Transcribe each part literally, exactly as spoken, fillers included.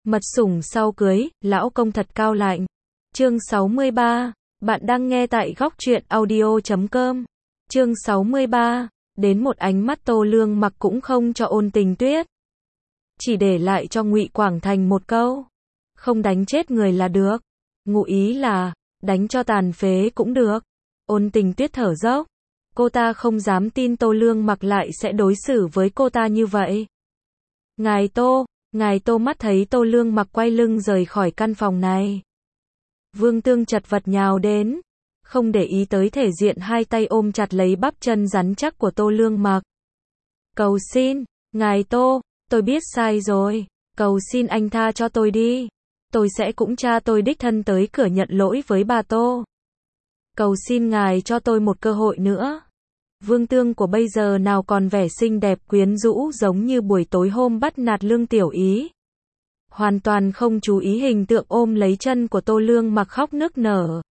Mật sủng sau cưới, lão công thật cao lạnh. Chương sáu mươi ba, bạn đang nghe tại góc truyện audio chấm com. Chương sáu mươi ba, đến một ánh mắt Tô Lương Mặc cũng không cho Ôn Tình Tuyết. Chỉ để lại cho Ngụy Quảng Thành một câu, không đánh chết người là được. Ngụ ý là, đánh cho tàn phế cũng được. Ôn Tình Tuyết thở dốc, cô ta không dám tin Tô Lương Mặc lại sẽ đối xử với cô ta như vậy. Ngài Tô, ngài Tô mắt thấy Tô Lương Mặc quay lưng rời khỏi căn phòng này. Vương Tương chật vật nhào đến, không để ý tới thể diện, hai tay ôm chặt lấy bắp chân rắn chắc của Tô Lương Mặc. Cầu xin, ngài Tô, tôi biết sai rồi, cầu xin anh tha cho tôi đi. Tôi sẽ cũng cha tôi đích thân tới cửa nhận lỗi với bà Tô. Cầu xin ngài cho tôi một cơ hội nữa. Vương Tương của bây giờ nào còn vẻ xinh đẹp quyến rũ giống như buổi tối hôm bắt nạt Lương Tiểu Ý. Hoàn toàn không chú ý hình tượng ôm lấy chân của Tô Lương Mặc khóc nức nở.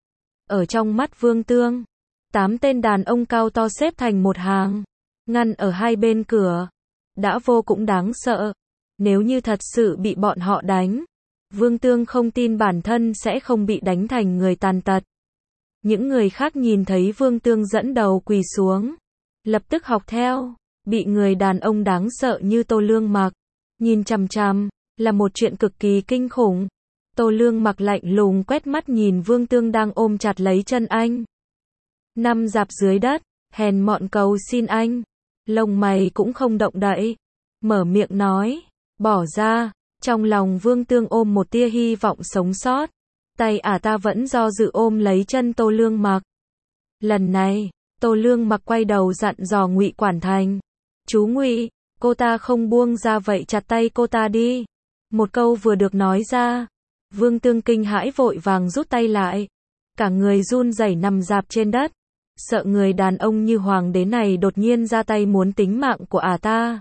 Ở trong mắt Vương Tương, tám tên đàn ông cao to xếp thành một hàng, ngăn ở hai bên cửa, đã vô cùng đáng sợ. Nếu như thật sự bị bọn họ đánh, Vương Tương không tin bản thân sẽ không bị đánh thành người tàn tật. Những người khác nhìn thấy Vương Tương dẫn đầu quỳ xuống, lập tức học theo, bị người đàn ông đáng sợ như Tô Lương Mặc nhìn chằm chằm, là một chuyện cực kỳ kinh khủng. Tô Lương Mặc lạnh lùng quét mắt nhìn Vương Tương đang ôm chặt lấy chân anh. Nằm dạp dưới đất, hèn mọn cầu xin anh. Lông mày cũng không động đậy, mở miệng nói, bỏ ra. Trong lòng Vương Tương ôm một tia hy vọng sống sót. Tay ả ta vẫn do dự ôm lấy chân Tô Lương Mặc. Lần này, Tô Lương Mặc quay đầu dặn dò Ngụy Quản Thành. Chú Ngụy, cô ta không buông ra vậy chặt tay cô ta đi. Một câu vừa được nói ra, Vương Tương kinh hãi vội vàng rút tay lại. Cả người run rẩy nằm rạp trên đất. Sợ người đàn ông như hoàng đế này đột nhiên ra tay muốn tính mạng của ả ta.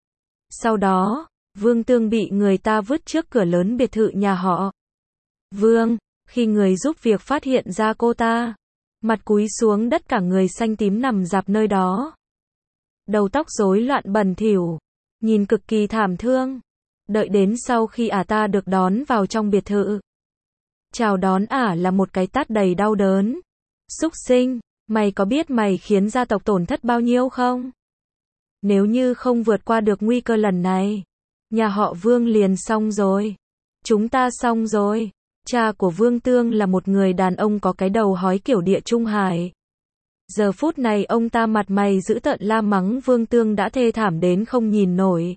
Sau đó, Vương Tương bị người ta vứt trước cửa lớn biệt thự nhà họ Vương. Khi người giúp việc phát hiện ra cô ta, mặt cúi xuống đất cả người xanh tím nằm rạp nơi đó. Đầu tóc rối loạn bẩn thỉu, nhìn cực kỳ thảm thương. Đợi đến sau khi ả ta được đón vào trong biệt thự, chào đón ả là một cái tát đầy đau đớn. Súc sinh, mày có biết mày khiến gia tộc tổn thất bao nhiêu không? Nếu như không vượt qua được nguy cơ lần này, nhà họ Vương liền xong rồi. Chúng ta xong rồi. Cha của Vương Tương là một người đàn ông có cái đầu hói kiểu Địa Trung Hải. Giờ phút này ông ta mặt mày dữ tợn la mắng Vương Tương đã thê thảm đến không nhìn nổi.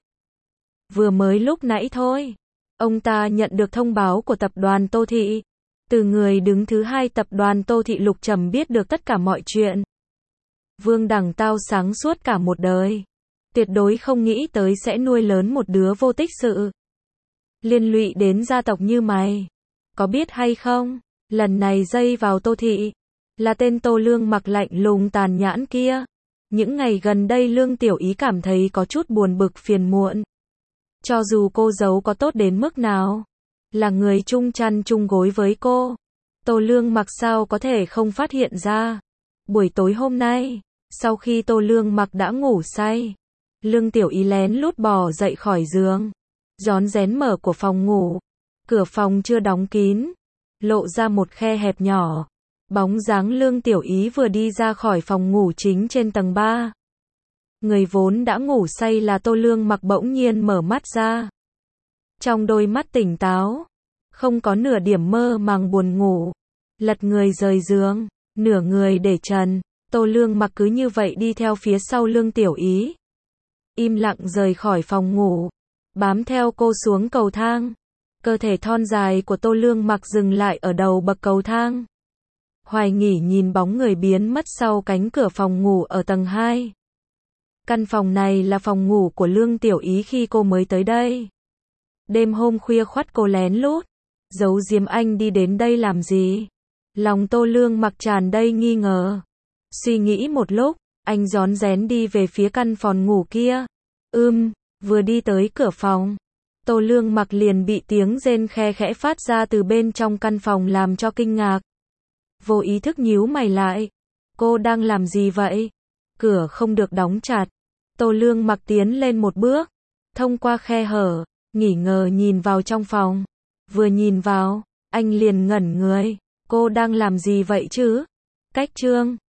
Vừa mới lúc nãy thôi, ông ta nhận được thông báo của tập đoàn Tô Thị. Từ người đứng thứ hai tập đoàn Tô Thị Lục Trầm biết được tất cả mọi chuyện. Vương Đằng tao sáng suốt cả một đời, tuyệt đối không nghĩ tới sẽ nuôi lớn một đứa vô tích sự, liên lụy đến gia tộc như mày. Có biết hay không, lần này dây vào Tô Thị, là tên Tô Lương Mặc lạnh lùng tàn nhẫn kia. Những ngày gần đây Lương Tiểu Ý cảm thấy có chút buồn bực phiền muộn. Cho dù cô giấu có tốt đến mức nào, là người chung chăn chung gối với cô, Tô Lương Mặc sao có thể không phát hiện ra. Buổi tối hôm nay, sau khi Tô Lương Mặc đã ngủ say, Lương Tiểu Ý lén lút bò dậy khỏi giường, rón rén mở của phòng ngủ. Cửa phòng chưa đóng kín, lộ ra một khe hẹp nhỏ. Bóng dáng Lương Tiểu Ý vừa đi ra khỏi phòng ngủ chính trên tầng ba. Người vốn đã ngủ say là Tô Lương Mặc bỗng nhiên mở mắt ra. Trong đôi mắt tỉnh táo, không có nửa điểm mơ màng buồn ngủ. Lật người rời giường, nửa người để trần, Tô Lương Mặc cứ như vậy đi theo phía sau Lương Tiểu Ý. Im lặng rời khỏi phòng ngủ, bám theo cô xuống cầu thang. Cơ thể thon dài của Tô Lương Mặc dừng lại ở đầu bậc cầu thang. Hoài nghỉ nhìn bóng người biến mất sau cánh cửa phòng ngủ ở tầng hai. Căn phòng này là phòng ngủ của Lương Tiểu Ý khi cô mới tới đây. Đêm hôm khuya khoắt cô lén lút giấu giếm anh đi đến đây làm gì? Lòng Tô Lương Mặc tràn đầy nghi ngờ. Suy nghĩ một lúc, anh rón rén đi về phía căn phòng ngủ kia. Ưm, vừa đi tới cửa phòng, Tô Lương Mặc liền bị tiếng rên khe khẽ phát ra từ bên trong căn phòng làm cho kinh ngạc. Vô ý thức nhíu mày lại. Cô đang làm gì vậy? Cửa không được đóng chặt. Tô Lương Mặc tiến lên một bước, thông qua khe hở, nghỉ ngờ nhìn vào trong phòng. Vừa nhìn vào, anh liền ngẩn người. Cô đang làm gì vậy chứ? Cách Trương